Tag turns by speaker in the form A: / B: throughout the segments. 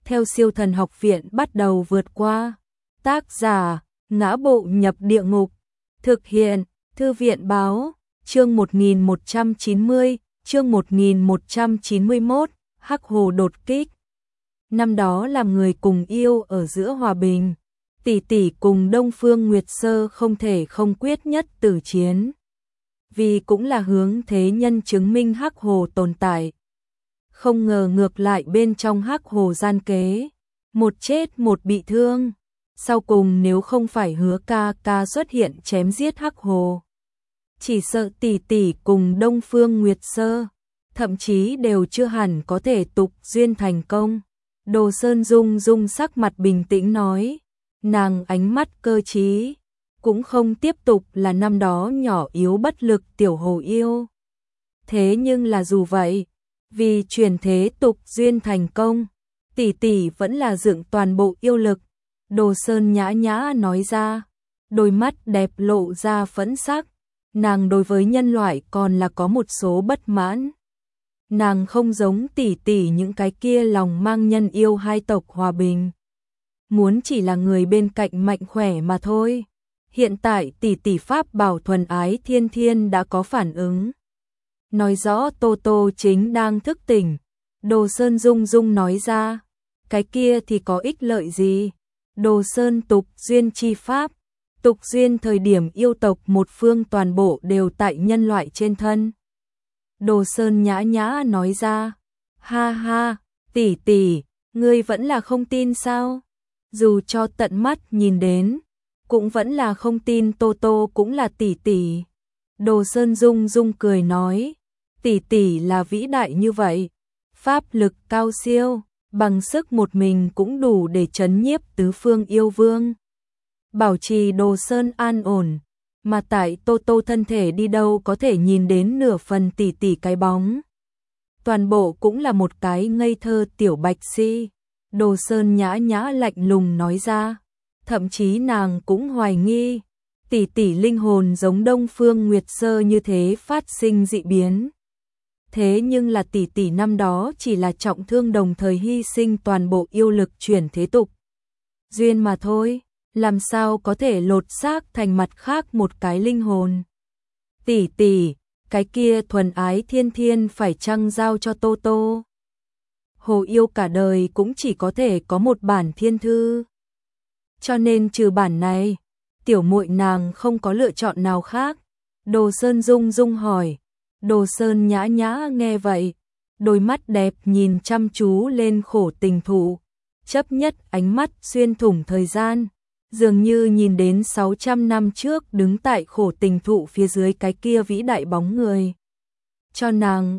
A: theo Siêu Thần Học Viện bắt đầu vượt qua. Tác giả: Ngã Bộ Nhập Địa Ngục. Thực hiện: Thư viện báo. Chương 1190, chương 1191, Hắc Hồ đột kích. Năm đó làm người cùng yêu ở giữa hòa bình, tỷ tỷ cùng Đông Phương Nguyệt Sơ không thể không quyết nhất tử chiến. Vì cũng là hướng thế nhân chứng minh Hắc Hồ tồn tại. Không ngờ ngược lại bên trong Hắc Hồ gian kế, một chết một bị thương. Sau cùng nếu không phải Hứa ca ca xuất hiện chém giết Hắc Hồ, chỉ sợ tỷ tỷ cùng Đông Phương Nguyệt Sơ, thậm chí đều chưa hẳn có thể tục duyên thành công. Đồ Sơn Dung Dung sắc mặt bình tĩnh nói, nàng ánh mắt cơ trí, cũng không tiếp tục là năm đó nhỏ yếu bất lực tiểu hồ yêu. Thế nhưng là dù vậy, vì chuyển thế tục duyên thành công, tỷ tỷ vẫn là dựng toàn bộ yêu lực. Đồ Sơn nhã nhã nói ra, đôi mắt đẹp lộ ra phẫn sắc, nàng đối với nhân loại còn là có một số bất mãn. Nàng không giống tỷ tỷ những cái kia lòng mang nhân yêu hai tộc hòa bình, muốn chỉ là người bên cạnh mạnh khỏe mà thôi. Hiện tại tỷ tỷ pháp bảo thuần ái thiên thiên đã có phản ứng, nói rõ Tô Tô chính đang thức tỉnh. Đồ Sơn Dung Dung nói ra, cái kia thì có ích lợi gì? Đồ Sơn tục duyên chi pháp, tục duyên thời điểm yêu tộc một phương toàn bộ đều tại nhân loại trên thân. Đồ Sơn nhã nhã nói ra, ha ha, tỷ tỷ, ngươi vẫn là không tin sao? Dù cho tận mắt nhìn đến, cũng vẫn là không tin Tô Tô cũng là tỷ tỷ. Đồ Sơn Dung Dung cười nói, tỷ tỷ là vĩ đại như vậy, pháp lực cao siêu, bằng sức một mình cũng đủ để trấn nhiếp tứ phương yêu vương, bảo trì Đồ Sơn an ổn. Mà tại Tô Tô thân thể đi đâu có thể nhìn đến nửa phần tỷ tỷ cái bóng. Toàn bộ cũng là một cái ngây thơ tiểu bạch si. Đồ Sơn nhã nhã lạnh lùng nói ra, thậm chí nàng cũng hoài nghi, tỷ tỷ linh hồn giống Đông Phương Nguyệt Sơ như thế phát sinh dị biến. Thế nhưng là tỷ tỷ năm đó chỉ là trọng thương đồng thời hy sinh toàn bộ yêu lực chuyển thế tục duyên mà thôi, làm sao có thể lột xác thành mặt khác một cái linh hồn. Tỷ tỷ, cái kia thuần ái thiên thiên phải chăng giao cho Tô Tô? Hồ yêu cả đời cũng chỉ có thể có một bản thiên thư, cho nên trừ bản này, tiểu muội nàng không có lựa chọn nào khác. Đồ Sơn Dung Dung hỏi. Đồ Sơn nhã nhã nghe vậy, đôi mắt đẹp nhìn chăm chú lên khổ tình thụ, chấp nhất ánh mắt xuyên thủng thời gian, dường như nhìn đến 600 năm trước đứng tại khổ tình thụ phía dưới cái kia vĩ đại bóng người. Cho nàng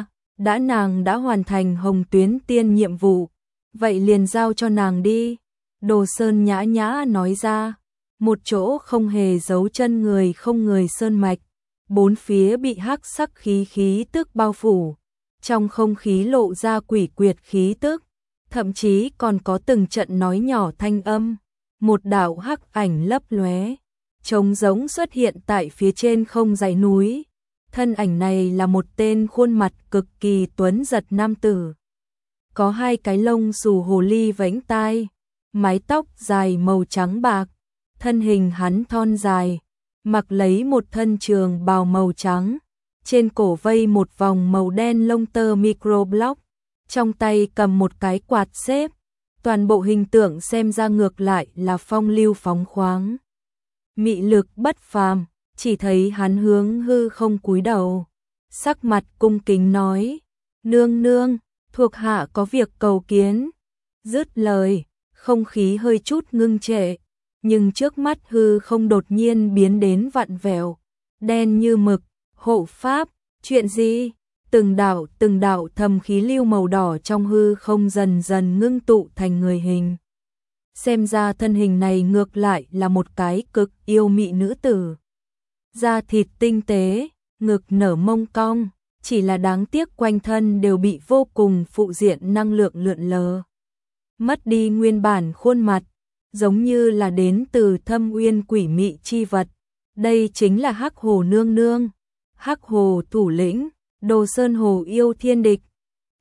A: nàng đã hoàn thành Hồng Tuyến Tiên nhiệm vụ, vậy liền giao cho nàng đi. Đồ Sơn nhã nhã nói ra, một chỗ không hề giấu chân người không người sơn mạch, bốn phía bị hắc sắc khí tức bao phủ, trong không khí lộ ra quỷ quyệt khí tức, thậm chí còn có từng trận nói nhỏ thanh âm. Một đạo hắc ảnh lấp lóe, trống rỗng xuất hiện tại phía trên không dãy núi. Thân ảnh này là một tên khuôn mặt cực kỳ tuấn giật nam tử, có hai cái lông xù hồ ly vẫy tai, mái tóc dài màu trắng bạc, thân hình hắn thon dài, mặc lấy một thân trường bào màu trắng, trên cổ vây một vòng màu đen lông tơ microblock, trong tay cầm một cái quạt xếp. Toàn bộ hình tượng xem ra ngược lại là phong lưu phóng khoáng, mị lực bất phàm. Chỉ thấy hắn hướng hư không cúi đầu, sắc mặt cung kính nói, nương nương, thuộc hạ có việc cầu kiến. Dứt lời, không khí hơi chút ngưng trệ, nhưng trước mắt hư không đột nhiên biến đến vặn vẹo, đen như mực. Hộ pháp, chuyện gì? Từng đạo thầm khí lưu màu đỏ trong hư không dần dần ngưng tụ thành người hình. Xem ra thân hình này ngược lại là một cái cực yêu mị nữ tử. Da thịt tinh tế, ngực nở mông cong, chỉ là đáng tiếc quanh thân đều bị vô cùng phụ diện năng lượng lượn lờ. Mất đi nguyên bản khuôn mặt, giống như là đến từ thâm uyên quỷ mị chi vật. Đây chính là Hắc Hồ nương nương, Hắc Hồ thủ lĩnh, Đồ Sơn Hồ yêu thiên địch.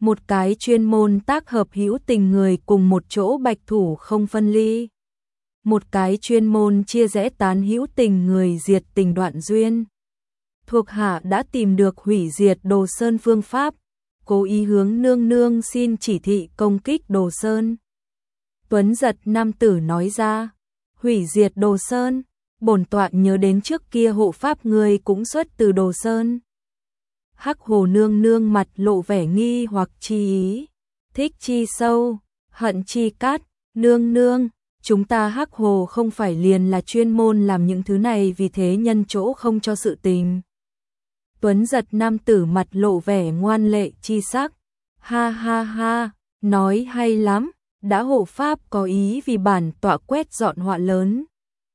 A: một cái chuyên môn tác hợp hữu tình người cùng một chỗ bạch thủ không phân ly. Một cái chuyên môn chia rẽ tán hữu tình người diệt tình đoạn duyên. Thuộc hạ đã tìm được hủy diệt Đồ Sơn phương pháp, cố ý hướng nương nương xin chỉ thị công kích Đồ Sơn. Tuấn giật nam tử nói ra, hủy diệt Đồ Sơn, bổn tọa nhớ đến trước kia hộ pháp người cũng xuất từ Đồ Sơn. Hắc Hồ nương nương mặt lộ vẻ nghi hoặc chi ý, thích chi sâu, hận chi cát, nương nương, chúng ta Hắc Hồ không phải liền là chuyên môn làm những thứ này vì thế nhân chỗ không cho sự tình. Tuấn giật nam tử mặt lộ vẻ ngoan lệ chi sắc, ha ha ha, nói hay lắm, đã hộ pháp có ý vì bản tọa quét dọn họa lớn.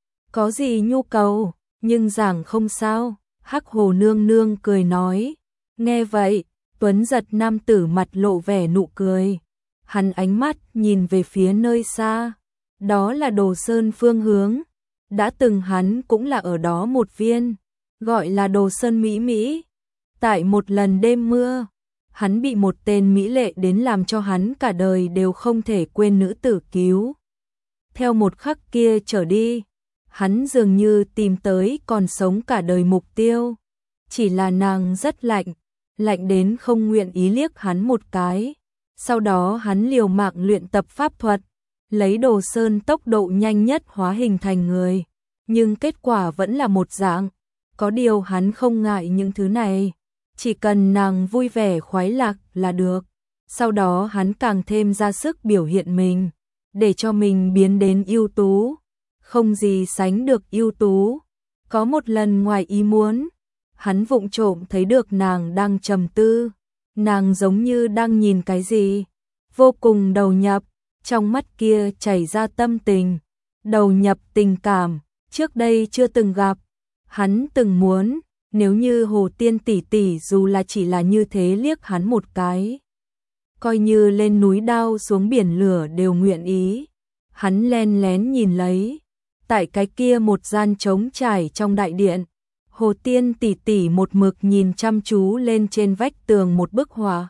A: Có gì nhu cầu, nhưng giảng không sao, Hắc Hồ nương nương cười nói. Nghe vậy, Tuấn giật nam tử mặt lộ vẻ nụ cười. Hắn ánh mắt nhìn về phía nơi xa, đó là Đồ Sơn phương hướng. Đã từng hắn cũng là ở đó một viên, gọi là Đồ Sơn Mỹ Mỹ. Tại một lần đêm mưa, hắn bị một tên mỹ lệ đến làm cho hắn cả đời đều không thể quên nữ tử cứu. Theo một khắc kia trở đi, hắn dường như tìm tới còn sống cả đời mục tiêu. Chỉ là nàng rất lạnh, lạnh đến không nguyện ý liếc hắn một cái. Sau đó hắn liều mạng luyện tập pháp thuật, lấy Đồ Sơn tốc độ nhanh nhất hóa hình thành người. Nhưng kết quả vẫn là một dạng. Có điều hắn không ngại những thứ này, chỉ cần nàng vui vẻ khoái lạc là được. Sau đó hắn càng thêm ra sức biểu hiện mình, để cho mình biến đến ưu tú, không gì sánh được ưu tú. Có một lần ngoài ý muốn, hắn vụng trộm thấy được nàng đang trầm tư, nàng giống như đang nhìn cái gì, vô cùng đầu nhập, trong mắt kia chảy ra tâm tình, đầu nhập tình cảm, trước đây chưa từng gặp. Hắn từng muốn, nếu như Hồ Tiên tỷ tỷ dù là chỉ là như thế liếc hắn một cái, coi như lên núi đao xuống biển lửa đều nguyện ý. Hắn len lén nhìn lấy, tại cái kia một gian trống trải trong đại điện, Hồ Tiên tỷ tỷ một mực nhìn chăm chú lên trên vách tường một bức họa.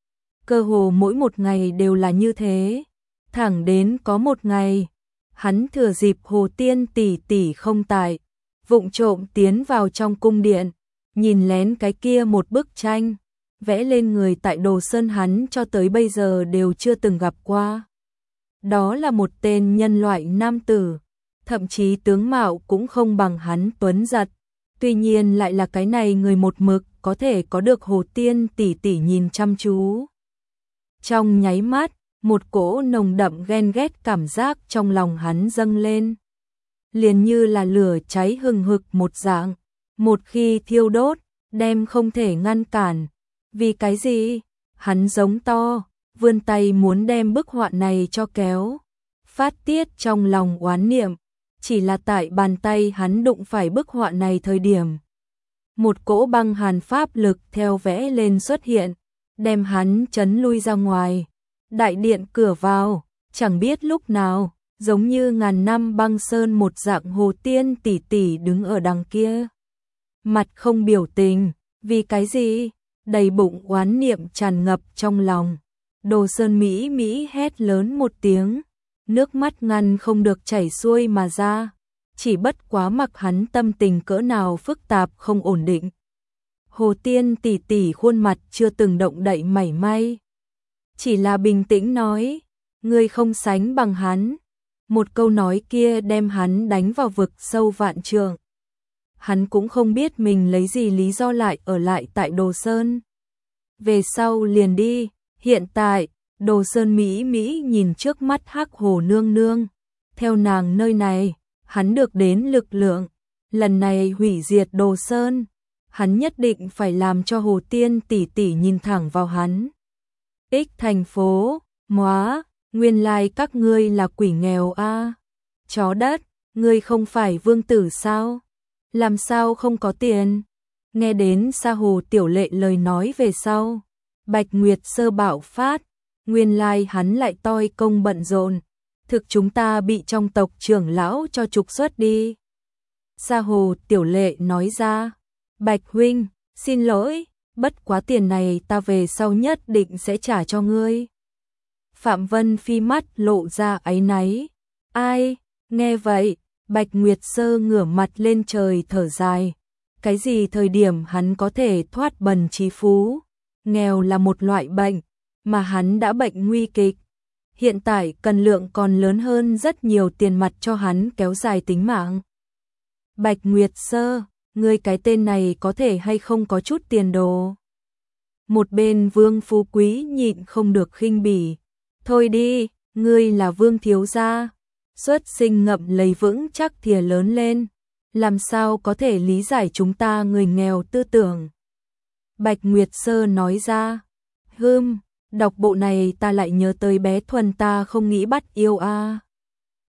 A: Cơ hồ mỗi một ngày đều là như thế, thẳng đến có một ngày, hắn thừa dịp Hồ Tiên tỷ tỷ không tại, vụng trộm tiến vào trong cung điện, nhìn lén cái kia một bức tranh, vẽ lên người tại Đồ Sơn hắn cho tới bây giờ đều chưa từng gặp qua. Đó là một tên nhân loại nam tử, thậm chí tướng mạo cũng không bằng hắn tuấn giật. Tuy nhiên lại là cái này người một mực có thể có được Hồ Tiên tỷ tỷ nhìn chăm chú. Trong nháy mắt, một cỗ nồng đậm ghen ghét cảm giác trong lòng hắn dâng lên. Liền như là lửa cháy hừng hực một dạng, một khi thiêu đốt, đem không thể ngăn cản. Vì cái gì? Hắn giống to, vươn tay muốn đem bức họa này cho kéo. Phát tiết trong lòng oán niệm, chỉ là tại bàn tay hắn đụng phải bức họa này thời điểm. Một cỗ băng hàn pháp lực theo vẽ lên xuất hiện, đem hắn chấn lui ra ngoài. Đại điện cửa vào, chẳng biết lúc nào, giống như ngàn năm băng sơn một dạng Hồ Tiên tỷ tỷ đứng ở đằng kia. Mặt không biểu tình, vì cái gì? Đầy bụng oán niệm tràn ngập trong lòng. Đồ Sơn Mỹ Mỹ hét lớn một tiếng, nước mắt ngăn không được chảy xuôi mà ra, chỉ bất quá mặc hắn tâm tình cỡ nào phức tạp không ổn định. Hồ Tiên tỷ tỷ khuôn mặt chưa từng động đậy mảy may, chỉ là bình tĩnh nói, ngươi không sánh bằng hắn. Một câu nói kia đem hắn đánh vào vực sâu vạn trượng. Hắn cũng không biết mình lấy gì lý do lại ở lại tại Đồ Sơn. Về sau liền đi, hiện tại, Đồ Sơn Mỹ Mỹ nhìn trước mắt Hắc Hồ nương nương. Theo nàng nơi này, hắn được đến lực lượng. Lần này hủy diệt Đồ Sơn, hắn nhất định phải làm cho Hồ Tiên tỷ tỷ nhìn thẳng vào hắn. Ích thành phố, móa, nguyên lai các ngươi là quỷ nghèo a. Chó đất, ngươi không phải vương tử sao? Làm sao không có tiền? Nghe đến Sa Hồ Tiểu Lệ lời nói về sau, Bạch Nguyệt Sơ bạo phát, nguyên lai hắn lại toi công bận rộn, thực chúng ta bị trong tộc trưởng lão cho trục xuất đi. Sa Hồ Tiểu Lệ nói ra, Bạch huynh, xin lỗi, bất quá tiền này ta về sau nhất định sẽ trả cho ngươi. Phạm Vân Phi mắt lộ ra áy náy. Ai, nghe vậy, Bạch Nguyệt Sơ ngửa mặt lên trời thở dài. Cái gì thời điểm hắn có thể thoát bần trí phú? Nghèo là một loại bệnh, mà hắn đã bệnh nguy kịch. Hiện tại cần lượng còn lớn hơn rất nhiều tiền mặt cho hắn kéo dài tính mạng. Bạch Nguyệt Sơ, ngươi cái tên này có thể hay không có chút tiền đồ? Một bên Vương Phú Quý nhịn không được khinh bỉ. Thôi đi, ngươi là Vương thiếu gia, xuất sinh ngậm lấy vững chắc thìa lớn lên, làm sao có thể lý giải chúng ta người nghèo tư tưởng. Bạch Nguyệt Sơ nói ra, đọc bộ này ta lại nhớ tới bé Thuần ta không nghĩ bắt yêu a.